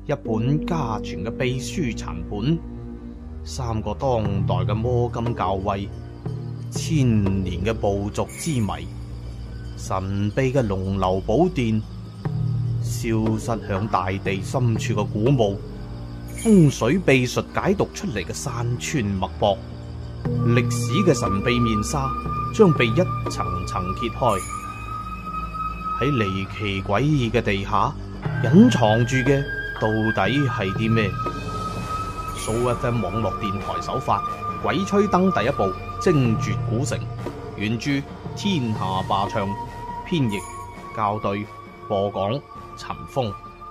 一本家傳嘅秘書殘本，三個當代嘅摸金校尉，千年嘅部族之謎，神秘嘅龍流寶殿，消失響大地深處嘅古墓，風水秘術解讀出嚟嘅山川脈搏，歷史嘅神秘面紗將被一層層揭開。喺離奇詭異嘅地下隱藏住嘅到底係啲咩？SooFM 網絡電台首發《鬼吹燈》第一部《精絕古城》，原著天下霸唱，編譯校對，播講陳峰。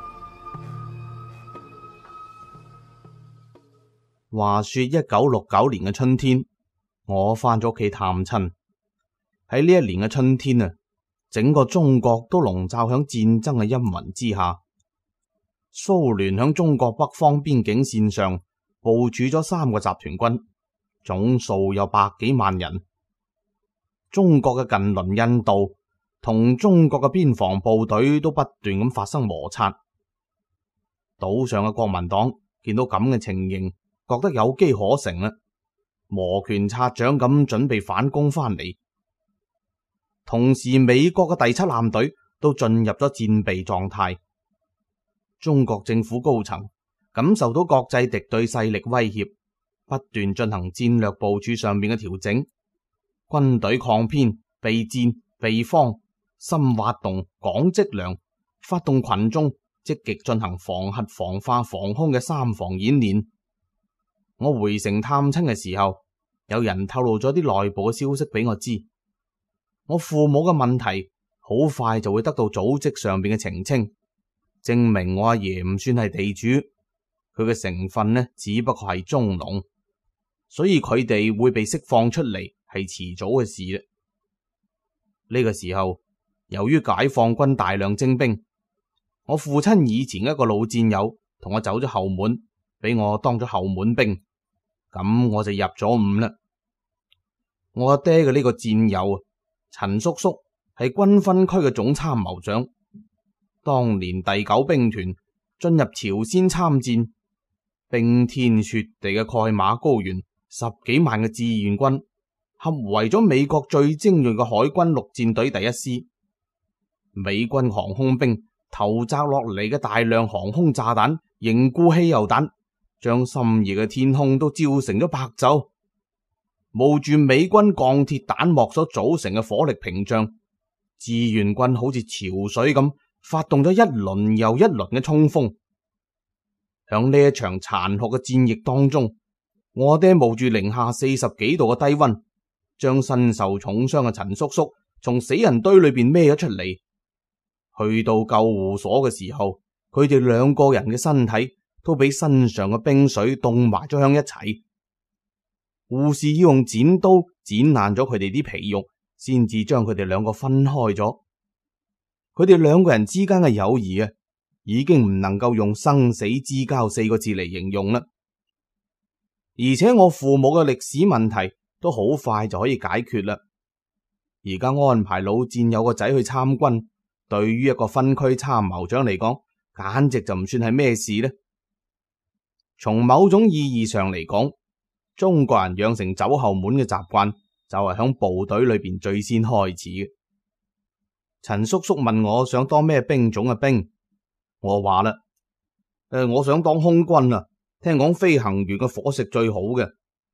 話說1969年嘅春天，我翻咗屋企探親。喺呢一年嘅春天啊，整個中國都籠罩響戰爭嘅陰雲之下。蘇聯響中國北方邊境線上部署咗3個集團軍，總數有100幾萬人。中國嘅近鄰印度同中國嘅邊防部隊都不斷咁發生摩擦。島上嘅國民黨見到咁嘅情形，覺得有機可乘啦，摩拳擦掌咁準備反攻翻嚟。同時，美國嘅第7艦隊都進入咗戰備狀態。中國政府高層感受到國際敵對勢力威脅，不斷進行戰略部署上面嘅調整，軍隊抗編、備戰、備荒、深挖洞、廣積糧，發動群眾積極進行防核、防化、防空嘅3防演練。我回城探親嘅時候，有人透露咗啲內部嘅消息俾我知。我父母嘅問題好快就會得到組織上邊嘅澄清，證明我阿爺唔算係地主，佢嘅成分呢只不過係中農，所以佢哋會被釋放出嚟係遲早嘅事啦。呢個時候，由於解放軍大量徵兵，我父親以前一個老戰友同我走咗後門，俾我當咗後門兵，咁我就入咗伍啦。我阿爹嘅呢個戰友陳叔叔係軍分區嘅總參謀長，當年第9兵團進入朝鮮參戰，冰天雪地嘅蓋馬高原，10幾萬嘅志願軍合圍咗美國最精銳嘅海軍陸戰隊第1師，美軍航空兵投擲落嚟嘅大量航空炸彈、凝固汽油彈，將深夜嘅天空都照成咗白晝。冒住美軍鋼鐵彈幕所組成嘅火力屏障，志願軍好似潮水咁發動咗一輪又一輪嘅衝鋒。響呢一場殘酷嘅戰役當中，我爹冒住零下40幾度嘅低溫，將身受重傷嘅陳叔叔從死人堆裏邊孭咗出嚟。去到救護所嘅時候，佢哋2個人嘅身體都俾身上嘅冰水凍埋咗響一齊。護士要用剪刀剪爛咗佢哋啲皮肉，先至將佢哋2個分開咗。佢哋2個人之間嘅友誼啊，已經唔能夠用生死之交4個字嚟形容啦。而且我父母嘅歷史問題都好快就可以解決啦。而家安排老戰友個仔去參軍，對於一個分區參謀長嚟講，簡直就唔算係咩事呢。從某種意義上嚟講，中國人養成走後門嘅習慣，就係響部隊裏邊最先開始嘅。陳叔叔問我想當咩兵種嘅兵，我話啦，我想當空軍啊，聽講飛行員嘅伙食最好嘅。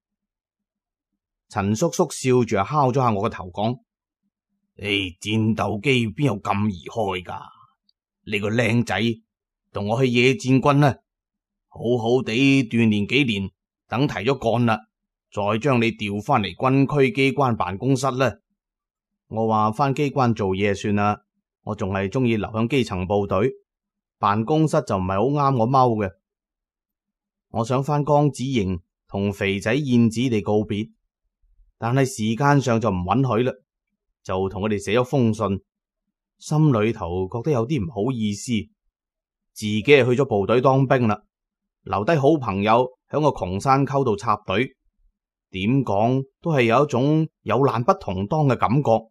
陳叔叔笑住敲咗下我個頭，講：戰鬥機邊有咁易開噶？你個靚仔，同我去野戰軍啦，好好地鍛煉幾年。等提咗幹啦，再將你調翻嚟軍區機關辦公室啦。我話翻機關做嘢算啦，我仲係中意留響基層部隊，辦公室就唔係好啱我踎嘅。我想翻江子營同肥仔燕子地告別，但係時間上就唔允許啦，就同佢哋寫咗封信，心裏頭覺得有啲唔好意思，自己係去咗部隊當兵啦，留低好朋友響個窮山溝度插隊，點講都係有一種有難不同當嘅感覺。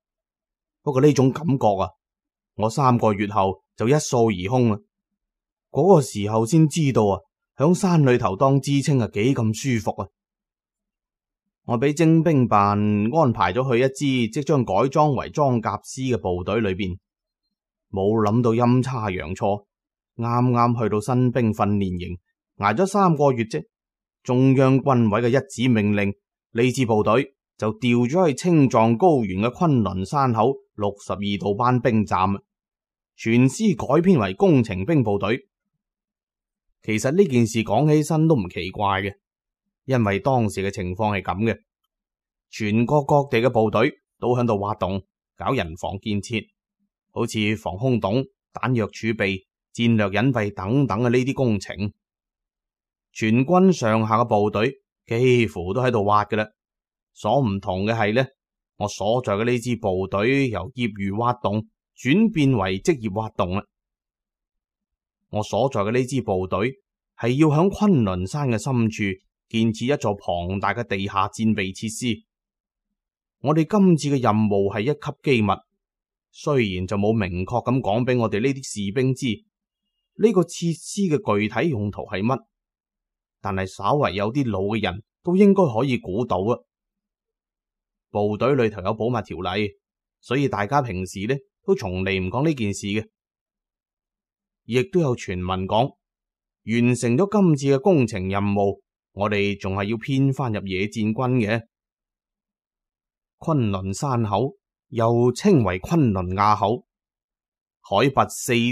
不過呢種感覺啊，我3個月後就一掃而空啦。 嗰個時候先知道啊，響山裏頭當知青係幾咁舒服啊！我俾徵兵辦安排咗去一支即將改裝為裝甲師嘅部隊裏邊，冇諗到陰差陽錯，啱啱去到新兵訓練營，挨咗3個月啫，中央軍委嘅一紙命令，呢支部隊就調咗去青藏高原嘅昆崙山口62度班兵站，全師改編為工程兵部隊。其實呢件事講起身都唔奇怪嘅，因為當時嘅情況係咁嘅，全國各地嘅部隊都喺度挖洞搞人防建設，好似防空洞、彈藥儲備、戰略隱蔽等等嘅呢啲工程，全軍上下嘅部隊幾乎都喺度挖㗎啦。所唔同嘅係呢，我所在嘅呢支部隊由業餘挖洞轉變為職業挖洞啦。我所在嘅呢支部隊係要響昆崙山嘅深處建設一座龐大嘅地下戰備設施。我哋今次嘅任務係一級機密，雖然就冇明確咁講俾我哋呢啲士兵知呢個設施嘅具體用途係乜，但係稍為有啲腦嘅人都應該可以估到啊。部隊裏頭有保密條例，所以大家平時呢都從嚟唔講呢件事嘅。亦都有傳聞講，完成咗今次嘅工程任務，我哋仲係要編翻入野戰軍嘅。昆崙山口又稱為昆崙埡口，海拔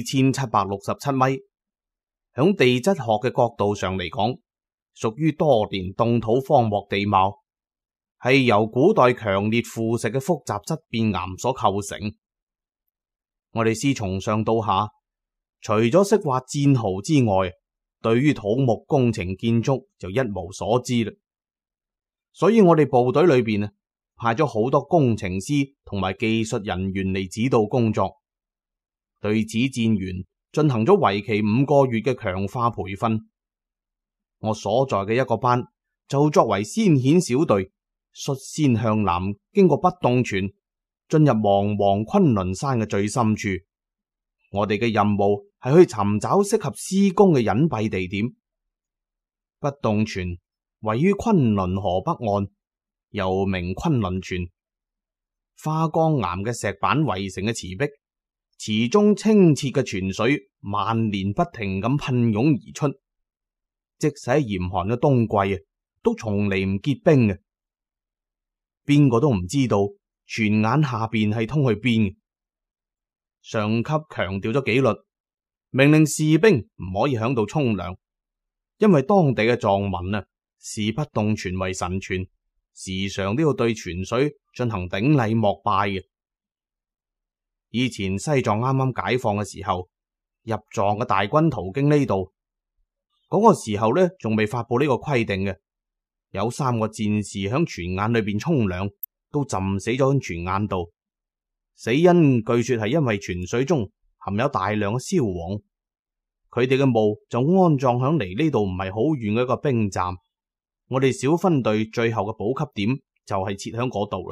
4767米，響地質學嘅角度上嚟講，屬於多年凍土荒漠地貌，係由古代強烈腐蝕嘅複雜質變岩所構成。我哋師從上到下，除咗識挖戰壕之外，對於土木工程建築就一無所知啦。所以我哋部隊裏邊啊，派咗好多工程師同埋技術人員嚟指導工作，對指戰員進行咗為期5個月嘅強化培訓。我所在嘅一個班就作為先遣小隊，率先向南經過不凍泉，進入茫茫昆崙山嘅最深處。我哋嘅任務係去尋找適合施工嘅隱蔽地點。不凍泉位於昆崙河北岸，又名昆崙泉，花崗岩嘅石板圍成嘅池壁，池中清澈嘅泉水萬年不停咁噴湧而出，即使喺嚴寒嘅冬季啊，都從嚟唔結冰嘅。邊個都唔知道泉眼下邊係通去邊。上級強調咗紀律，命令士兵唔可以響度沖涼，因為當地嘅藏民啊視不凍泉為神泉，時常都要對泉水進行頂禮膜拜嘅。以前西藏啱啱解放嘅時候，入藏嘅大軍途經呢度，嗰個時候呢仲未發布呢個規定嘅，有3個戰士響泉眼裏邊沖涼，都浸死咗喺泉眼度。死因據說係因為泉水中含有大量嘅硝磺，佢哋嘅墓就安葬響離呢度唔係好遠嘅一個兵站。我哋小分隊最後嘅補給點就係設響嗰度啦。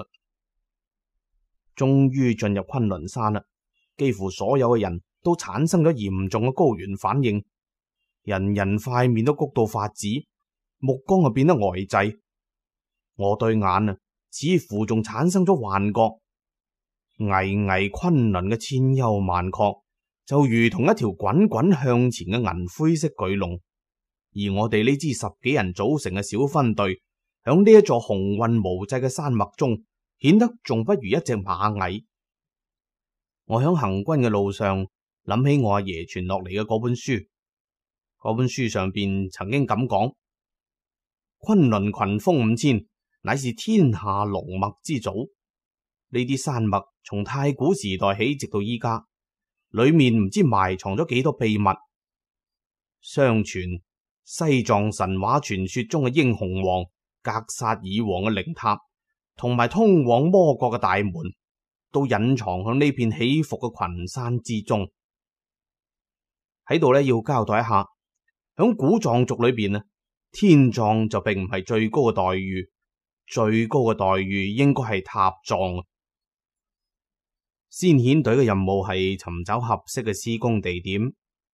終於進入昆崙山啦，幾乎所有嘅人都產生咗嚴重嘅高原反應，人人塊面都谷到發紫，目光啊變得呆滯。我對眼啊似乎仲產生咗幻覺。巍巍昆崙嘅千丘萬壑就如同一條滾滾向前嘅銀灰色巨龍，而我哋呢支10幾人組成嘅小分隊響呢一座雄渾無際嘅山脈中，顯得仲不如一隻螞蟻。我響行軍嘅路上諗起我阿爺傳落嚟嘅嗰本書，嗰本書上邊曾經咁講：昆崙群峰5000，乃是天下龍脈之祖。呢啲山脈從太古時代起直到依家，裏面唔知埋藏咗幾多秘密。相傳西藏神話傳說中嘅英雄王格薩爾王嘅靈塔，同埋通往魔國嘅大門，都隱藏響呢片起伏嘅群山之中。喺度呢，要交代一下，響古藏族裏邊啊，天葬就並唔係最高嘅待遇，最高嘅待遇應該係塔葬。先遣隊嘅任務係尋找合適嘅施工地點。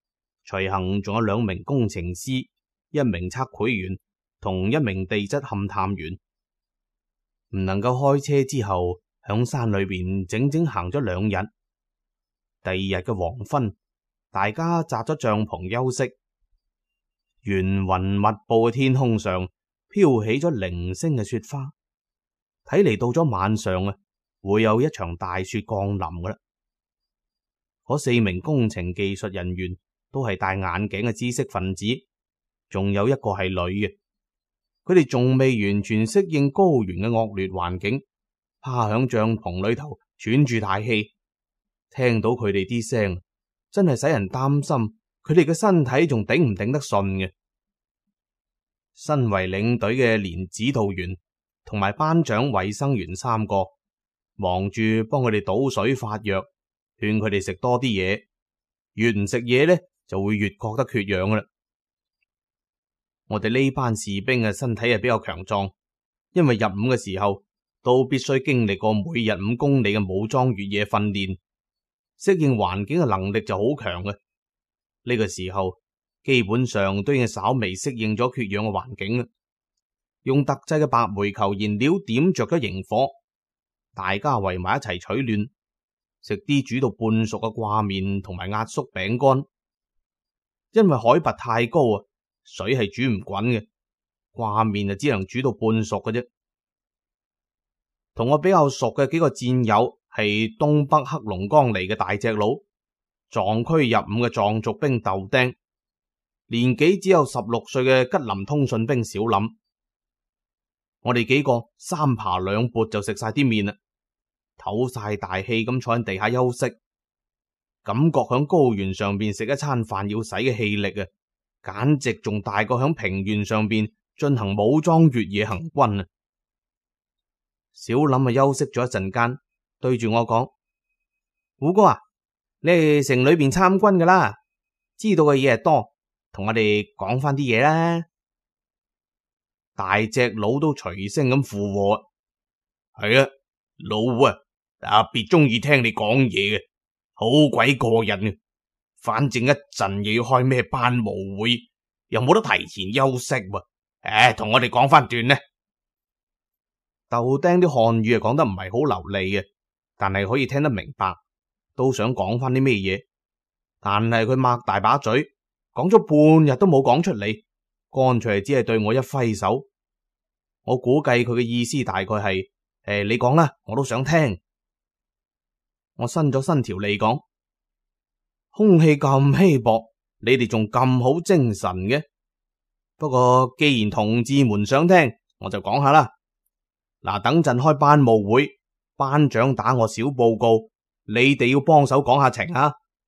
隨行仲有2名工程師、1名測繪員同1名地質勘探員。唔能夠開車之後，響山裏邊整整行咗2日。第2日嘅黃昏，大家紮咗帳篷休息。懸雲密布嘅天空上飄起咗零星嘅雪花，睇嚟到咗晚上啊，會有一場大雪降臨噶啦。嗰4名工程技術人員都係戴眼鏡嘅知識分子，仲有一個係女嘅。佢哋仲未完全適應高原嘅惡劣環境，趴響帳篷裏頭喘住大氣。聽到佢哋啲聲，真係使人擔心佢哋嘅身體仲頂唔頂得順嘅。身為領隊嘅連指導員同埋班長衛生員3個忙住幫佢哋倒水發藥，勸佢哋食多啲嘢。越唔食嘢呢，就會越覺得缺氧啦。我哋呢班士兵嘅身體係比較強壯，因為入伍嘅時候都必須經歷過每日5公里嘅武裝越野訓練，適應環境嘅能力就好強嘅。呢個時候基本上都已經稍微適應咗缺氧嘅環境啦。用特製嘅白煤球燃料點着咗營火，大家圍埋一齊取暖，食啲煮到半熟嘅掛麵同埋壓縮餅乾。因為海拔太高啊，水係煮唔滾嘅，掛麵就只能煮到半熟嘅啫。同我比較熟嘅幾個戰友係東北黑龍江嚟嘅大隻佬，藏區入伍嘅藏族兵豆丁，年紀只有16歲嘅吉林通訊兵小林。我哋幾個3爬2撥就食晒啲麵啦，唞晒大氣咁坐喺地下休息，感覺響高原上邊食一餐飯要使嘅氣力啊，簡直仲大過響平原上邊進行武裝越野行軍啊！小林啊休息咗一陣間，對住我講：虎哥啊，你係城裏邊參軍噶啦，知道嘅嘢係多，同我哋講翻啲嘢啦。大隻佬都隨聲咁附和：係啊，老胡啊，特別中意聽你講嘢嘅，好鬼過癮啊！反正一陣又要開咩班務會，又冇得提前休息喎。同我哋講翻段呢。豆丁啲漢語講得唔係好流利嘅，但係可以聽得明白，都想講翻啲咩嘢，但係佢擘大把嘴，講咗半日都冇講出嚟，乾脆只係對我一揮手。我估計佢嘅意思大概係：你講啦，我都想聽。我伸咗伸條脷講：空氣咁稀薄，你哋仲咁好精神嘅。不過既然同志們想聽，我就講下啦。嗱，等陣開班務會，班長打我小報告，你哋要幫手講下情啊。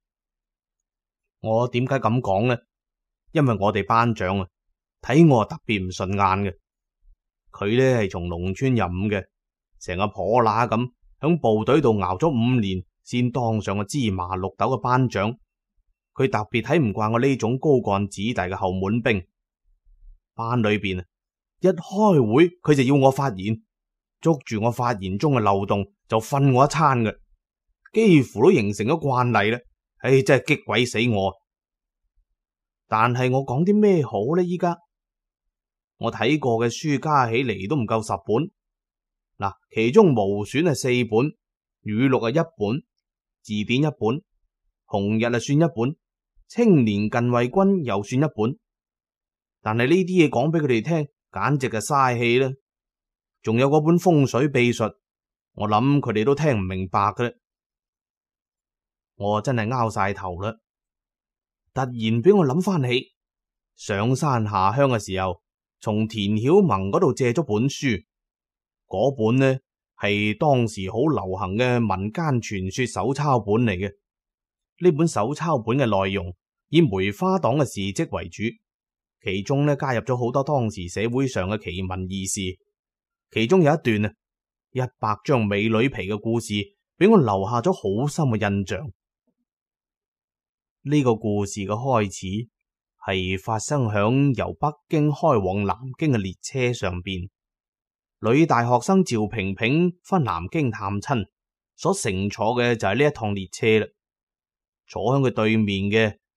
我點解咁講呢？因為我哋班長啊，睇我特別唔順眼嘅。佢呢係從農村入伍嘅，成個婆乸咁，響部隊度熬咗5年，先當上個芝麻綠豆嘅班長。佢特別睇唔慣我呢種高幹子弟嘅後門兵。班裏邊啊，一開會佢就要我發言，捉住我發言中嘅漏洞就訓我一餐嘅，幾乎都形成咗慣例啦。真係激鬼死我！但係我講啲咩好呢？依家我睇過嘅書加起嚟都唔夠10本。嗱，其中無選係4本，語錄係1本，字典1本，紅日算1本，青年近衛軍又算1本。但係呢啲嘢講俾佢哋聽，簡直係嘥氣啦。仲有嗰本風水秘術，我諗佢哋都聽唔明白嘅。我真係拗晒頭啦！突然俾我諗翻起上山下鄉嘅時候，從田曉萌嗰度借咗本書。嗰本呢係當時好流行嘅民間傳說手抄本嚟嘅。呢本手抄本嘅內容以梅花黨嘅事跡為主，其中呢加入咗好多當時社會上嘅奇聞異事。其中有一段啊，100張美女皮嘅故事，俾我留下咗好深嘅印象。呢個故事嘅開始係發生響由北京開往南京嘅列車上邊，女大學生趙萍萍返南京探親，所乘坐嘅就係呢一趟列車啦。坐響佢對面嘅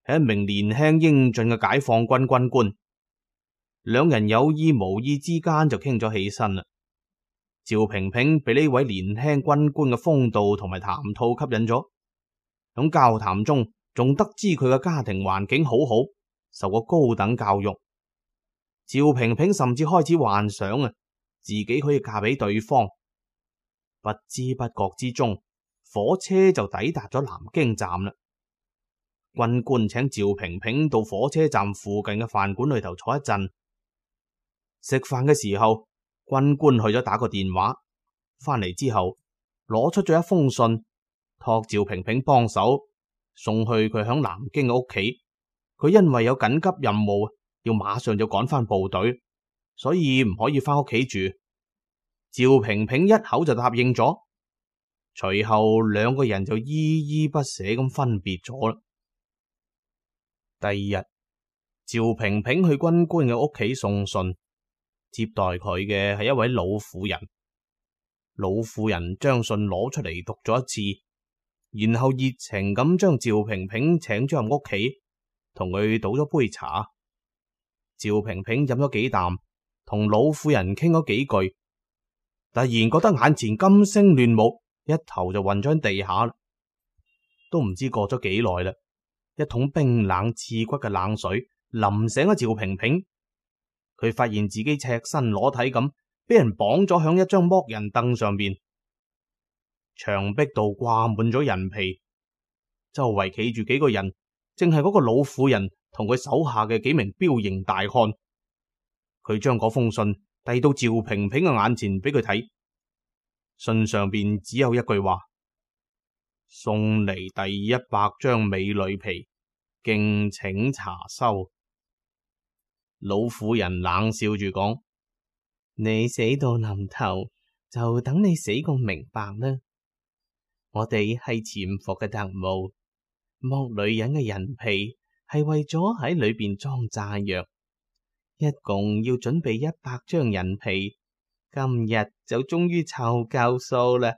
係一名年輕英俊嘅解放軍軍官。兩人有意無意之間就傾咗起身啦。趙萍萍被呢位年輕軍官嘅風度同埋談吐吸引咗，響交談中仲得知佢嘅家庭環境好好，受過高等教育。趙萍萍甚至開始幻想自己可以嫁俾對方。不知不覺之中，火車就抵達咗南京站啦。軍官請趙萍萍到火車站附近嘅飯館裏頭坐一陣。食飯嘅時候，軍官去咗打個電話，翻嚟之後攞出咗一封信，託趙萍萍幫手送去佢響南京嘅屋企。佢因為有緊急任務，要馬上就趕翻部隊，所以唔可以翻屋企住。趙萍萍一口就答應咗，隨後兩個人就依依不捨咁分別咗啦。第二日，趙萍萍去軍官嘅屋企送信，接待佢嘅係一位老婦人。老婦人將信攞出嚟讀咗一次，然後熱情咁將趙萍萍請咗入屋企，同佢倒咗杯茶。趙萍萍飲咗幾啖，同老婦人傾咗幾句，突然覺得眼前金星亂舞，一頭就暈咗喺地下啦。都唔知過咗幾耐啦，一桶冰冷刺骨嘅冷水淋醒咗趙萍萍。佢發現自己赤身裸體咁，俾人綁咗響一張剝人凳上邊，牆壁度掛滿咗人皮，周圍企住幾個人，正係嗰個老婦人同佢手下嘅幾名彪形大漢。佢將嗰封信遞到趙萍萍嘅眼前俾佢睇，信上邊只有一句話：送嚟第100張美女皮，敬請查收。老婦人冷笑住講：你死到臨頭，就等你死個明白啦。我哋係潛伏嘅特務，剝女人嘅人皮係為咗喺裏邊裝炸藥，一共要準備100張人皮，今日就終於湊夠數啦。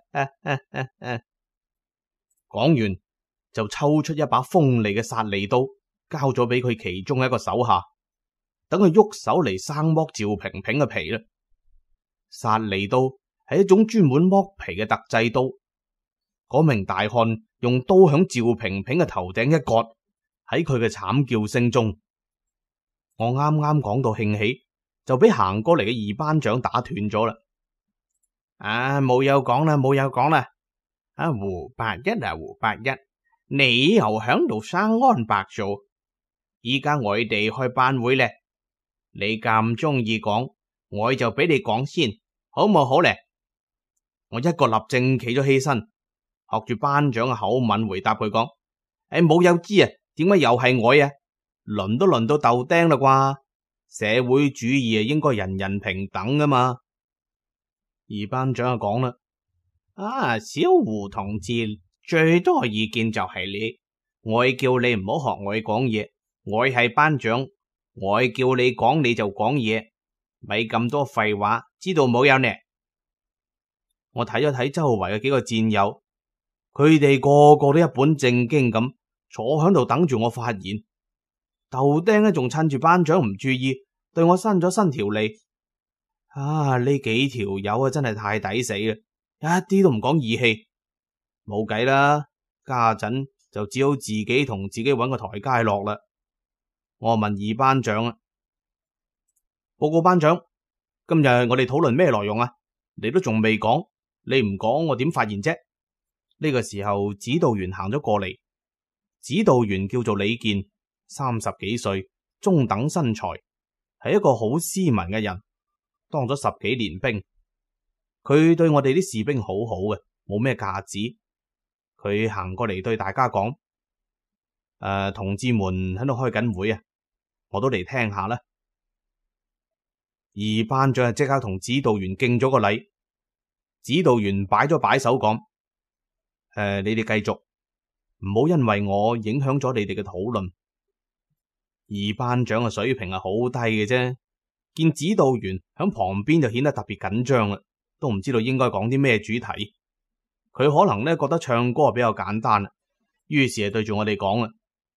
講完就抽出一把鋒利嘅殺利刀，交咗俾佢其中一個手下，等佢喐手嚟生剝趙萍萍嘅皮啦。殺利刀係一種專門剝皮嘅特製刀。嗰名大漢用刀響趙萍萍嘅頭頂一割，喺佢嘅慘叫聲中，我啱啱講到興起，就俾行過嚟嘅二班長打斷咗啦。冇有講啦，冇有講啦。胡八一胡八一，你又響度生安白做。依家我哋開班會咧，你咁中意講，我就俾你講先，好冇好咧？我一個立正企咗起身，學住班長嘅口吻回答佢講：冇有知啊，點解又係我啊？輪都輪到豆丁啦啩？社會主義啊，應該人人平等噶嘛。二班長就講啦：小胡同志最多意見就係你，我叫你唔好學我講嘢，我係班長，我叫你講你就講嘢，咪咁多廢話，知道冇有呢？我睇咗睇周圍嘅幾個戰友，佢哋個個都一本正經咁坐喺度等住我發言。豆丁呢仲趁住班長唔注意，對我伸咗伸條脷。呢幾條友啊真係太抵死啦，一啲都唔講義氣。冇計啦，家陣就只好自己同自己搵個台階落啦。我問二班長啊：報告班長，今日我哋討論咩內容啊？你都仲未講，你唔講我點發言啫？呢個時候指導員行咗過嚟，指導員叫做李健，30幾歲，中等身材，係一個好斯文嘅人，當咗10幾年兵。佢對我哋啲士兵好好嘅，冇咩架子。佢行過嚟對大家講：同志們喺度開緊會啊，我都嚟聽下啦。二班長即刻同指導員敬咗個禮，指導員擺咗擺手講：你哋繼續，唔好因為我影響咗你哋嘅討論。二班長嘅水平係好低嘅啫，見指導員響旁邊就顯得特別緊張啦，都唔知道應該講啲咩主題。佢可能呢覺得唱歌比較簡單啦，於是係對住我哋講啦：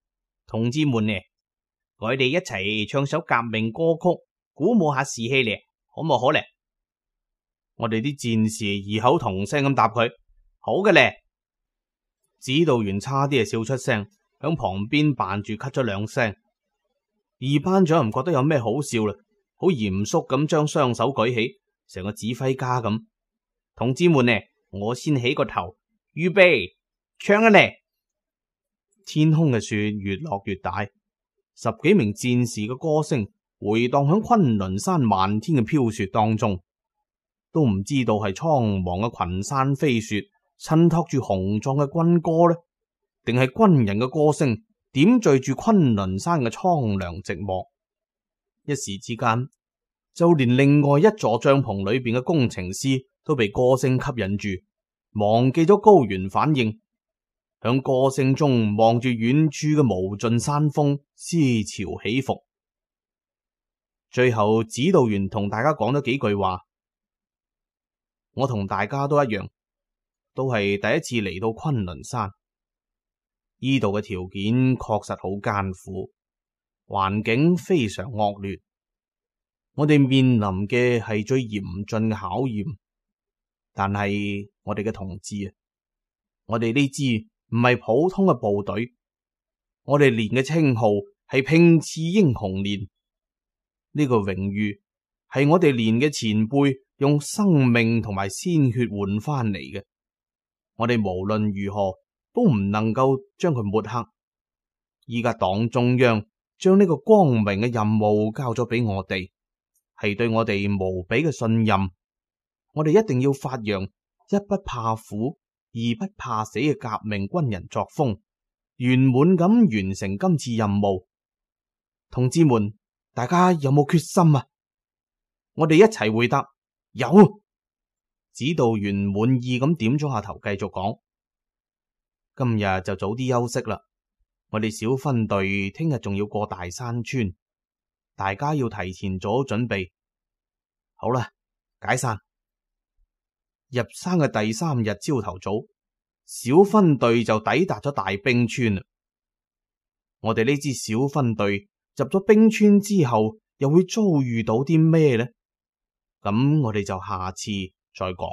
同志們呢，我哋一齊唱首革命歌曲，鼓舞下士氣咧，好唔好咧？ 我哋啲戰士異口同聲咁答佢：好嘅咧。指導員差啲就笑出聲，響旁邊扮住咳咗兩聲。二班長唔覺得有咩好笑啦，好嚴肅咁將雙手舉起，成個指揮家咁。 同志們呢，我先起個頭，預備唱啊咧！ 天空嘅雪越落越大，十幾名戰士嘅歌聲回蕩響崑崙山漫天嘅飄雪當中，都唔知道係蒼茫嘅群山飛雪襯托住雄壯嘅軍歌呢，定係軍人嘅歌聲點綴住崑崙山嘅蒼涼寂寞。一時之間，就連另外一座帳篷裏邊嘅工程師都被歌聲吸引住，忘記咗高原反應，響歌聲中望住遠處嘅無盡山峰，思潮起伏。最後指導員同大家講咗幾句話：我同大家都一樣，都係第一次嚟到崑崙山，呢度嘅條件確實好艱苦，環境非常惡劣，我哋面臨嘅係最嚴峻嘅考驗。但係我哋嘅同志啊，我哋呢支唔係普通嘅部隊，我哋連嘅稱號係拼刺英雄連。呢個榮譽係我哋連嘅前輩用生命同埋鮮血換翻嚟嘅，我哋無論如何都唔能夠將佢抹黑。依家黨中央將呢個光明嘅任務交咗俾我哋，係對我哋無比嘅信任。我哋一定要發揚一不怕苦，二不怕死嘅革命軍人作風，圓滿咁完成今次任務。同志們，大家有冇決心啊？我哋一齊回答有。指導員滿意咁點咗下頭，繼續講：今日就早啲休息啦，我哋小分隊聽日仲要過大山村，大家要提前做好準備。好啦，解散。入山嘅第3日朝頭早，小分隊就抵達咗大冰川啦。我哋呢支小分隊入咗冰川之後，又會遭遇到啲咩呢？咁我哋就下次再講。